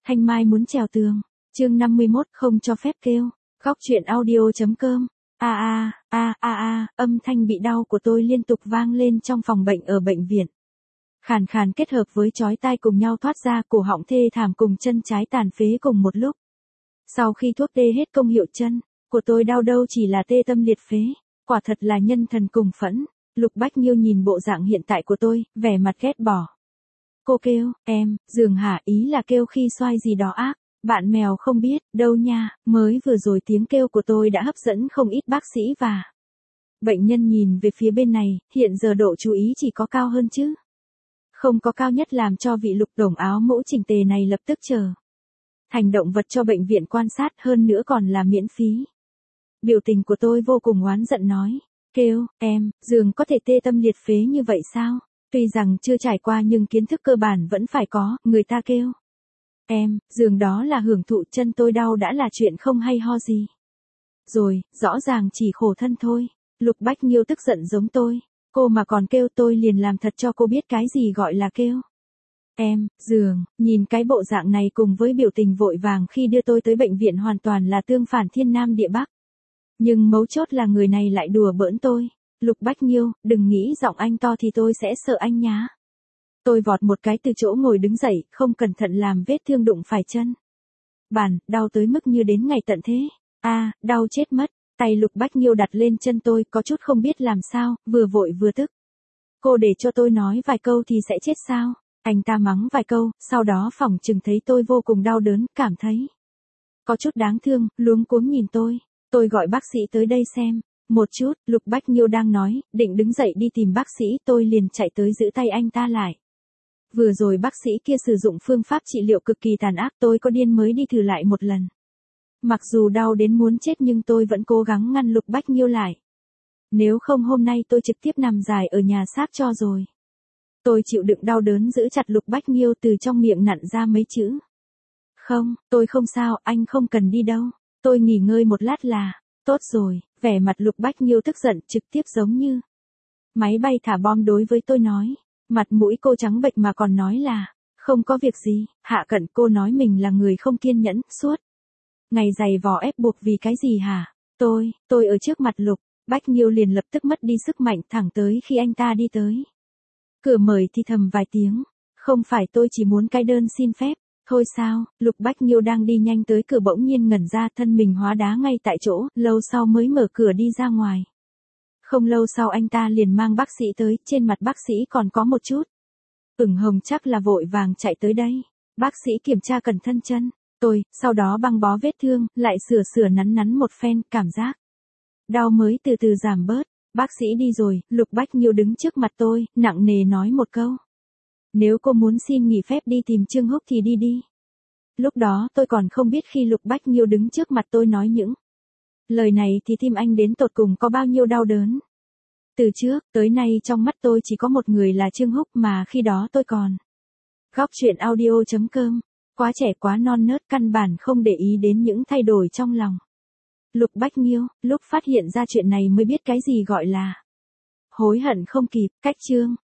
Thanh Mai muốn trèo tường. Chương 51 không cho phép kêu. Góc truyện audio.com. Âm thanh bị đau của tôi liên tục vang lên trong phòng bệnh ở bệnh viện. Khàn khàn kết hợp với chói tai cùng nhau thoát ra, cổ họng thê thảm cùng chân trái tàn phế cùng một lúc. Sau khi thuốc tê hết công hiệu, chân của tôi đau đâu chỉ là tê tâm liệt phế, quả thật là nhân thần cùng phẫn. Lục Bách Nhiêu nhìn bộ dạng hiện tại của tôi, vẻ mặt ghét bỏ. Cô kêu, em, giường hả? Ý là kêu khi xoay gì đó ác. Bạn mèo không biết, đâu nha, mới vừa rồi tiếng kêu của tôi đã hấp dẫn không ít bác sĩ và bệnh nhân nhìn về phía bên này, hiện giờ độ chú ý chỉ có cao hơn chứ không có cao nhất, làm cho vị Lục đồng áo mũ chỉnh tề này lập tức trở thành động vật cho bệnh viện quan sát, hơn nữa còn là miễn phí. Biểu tình của tôi vô cùng oán giận nói, kêu, em, giường có thể tê tâm liệt phế như vậy sao? Tuy rằng chưa trải qua nhưng kiến thức cơ bản vẫn phải có. Người ta kêu, em, giường đó là hưởng thụ, chân tôi đau đã là chuyện không hay ho gì rồi, rõ ràng chỉ khổ thân thôi. Lục Bách Nhiêu tức giận giống tôi, cô mà còn kêu tôi liền làm thật cho cô biết cái gì gọi là kêu. Em, giường, nhìn cái bộ dạng này cùng với biểu tình vội vàng khi đưa tôi tới bệnh viện hoàn toàn là tương phản thiên nam địa bắc. Nhưng mấu chốt là người này lại đùa bỡn tôi. Lục Bách Nhiêu, đừng nghĩ giọng anh to thì tôi sẽ sợ anh nhá. Tôi vọt một cái từ chỗ ngồi đứng dậy, không cẩn thận làm vết thương đụng phải chân bàn, đau tới mức như đến ngày tận thế. Đau chết mất. Tay Lục Bách Nhiêu đặt lên chân tôi, có chút không biết làm sao, vừa vội vừa tức. Cô để cho tôi nói vài câu thì sẽ chết sao? Anh ta mắng vài câu, sau đó phỏng chừng thấy tôi vô cùng đau đớn, cảm thấy có chút đáng thương, luống cuống nhìn tôi. Tôi gọi bác sĩ tới đây xem một chút. Lục Bách Nhiêu đang nói, định đứng dậy đi tìm bác sĩ, tôi liền chạy tới giữ tay anh ta lại. Vừa rồi bác sĩ kia sử dụng phương pháp trị liệu cực kỳ tàn ác, tôi có điên mới đi thử lại một lần. Mặc dù đau đến muốn chết nhưng tôi vẫn cố gắng ngăn Lục Bách Nhiêu lại. Nếu không hôm nay tôi trực tiếp nằm dài ở nhà xác cho rồi. Tôi chịu đựng đau đớn giữ chặt Lục Bách Nhiêu, từ trong miệng nặn ra mấy chữ. Không, tôi không sao, anh không cần đi đâu. Tôi nghỉ ngơi một lát là tốt rồi. Vẻ mặt Lục Bách Nhiêu tức giận, trực tiếp giống như máy bay thả bom đối với tôi nói. Mặt mũi cô trắng bệch mà còn nói là không có việc gì. Hạ cận, cô nói mình là người không kiên nhẫn, suốt ngày giày vò ép buộc vì cái gì hả? Tôi ở trước mặt Lục Bách Nhiêu liền lập tức mất đi sức mạnh, thẳng tới khi anh ta đi tới cửa mời thì thầm vài tiếng. Không phải tôi chỉ muốn cái đơn xin phép thôi sao? Lục Bách Nhiêu đang đi nhanh tới cửa bỗng nhiên ngẩn ra, thân mình hóa đá ngay tại chỗ, lâu sau mới mở cửa đi ra ngoài. Không lâu sau anh ta liền mang bác sĩ tới, trên mặt bác sĩ còn có một chút ửng hồng, chắc là vội vàng chạy tới đây. Bác sĩ kiểm tra cẩn thận chân tôi, sau đó băng bó vết thương, lại sửa nắn một phen, cảm giác đau mới từ từ giảm bớt. Bác sĩ đi rồi, Lục Bách Nhiêu đứng trước mặt tôi, nặng nề nói một câu. Nếu cô muốn xin nghỉ phép đi tìm Trương Húc thì đi đi. Lúc đó tôi còn không biết khi Lục Bách Nhiêu đứng trước mặt tôi nói những lời này thì tim anh đến tột cùng có bao nhiêu đau đớn. Từ trước tới nay trong mắt tôi chỉ có một người là Trương Húc, mà khi đó tôi còn góc truyện audio.com, quá trẻ quá non nớt, căn bản không để ý đến những thay đổi trong lòng Lục Bách Nhiêu. Lúc phát hiện ra chuyện này mới biết cái gì gọi là hối hận không kịp. Cách chương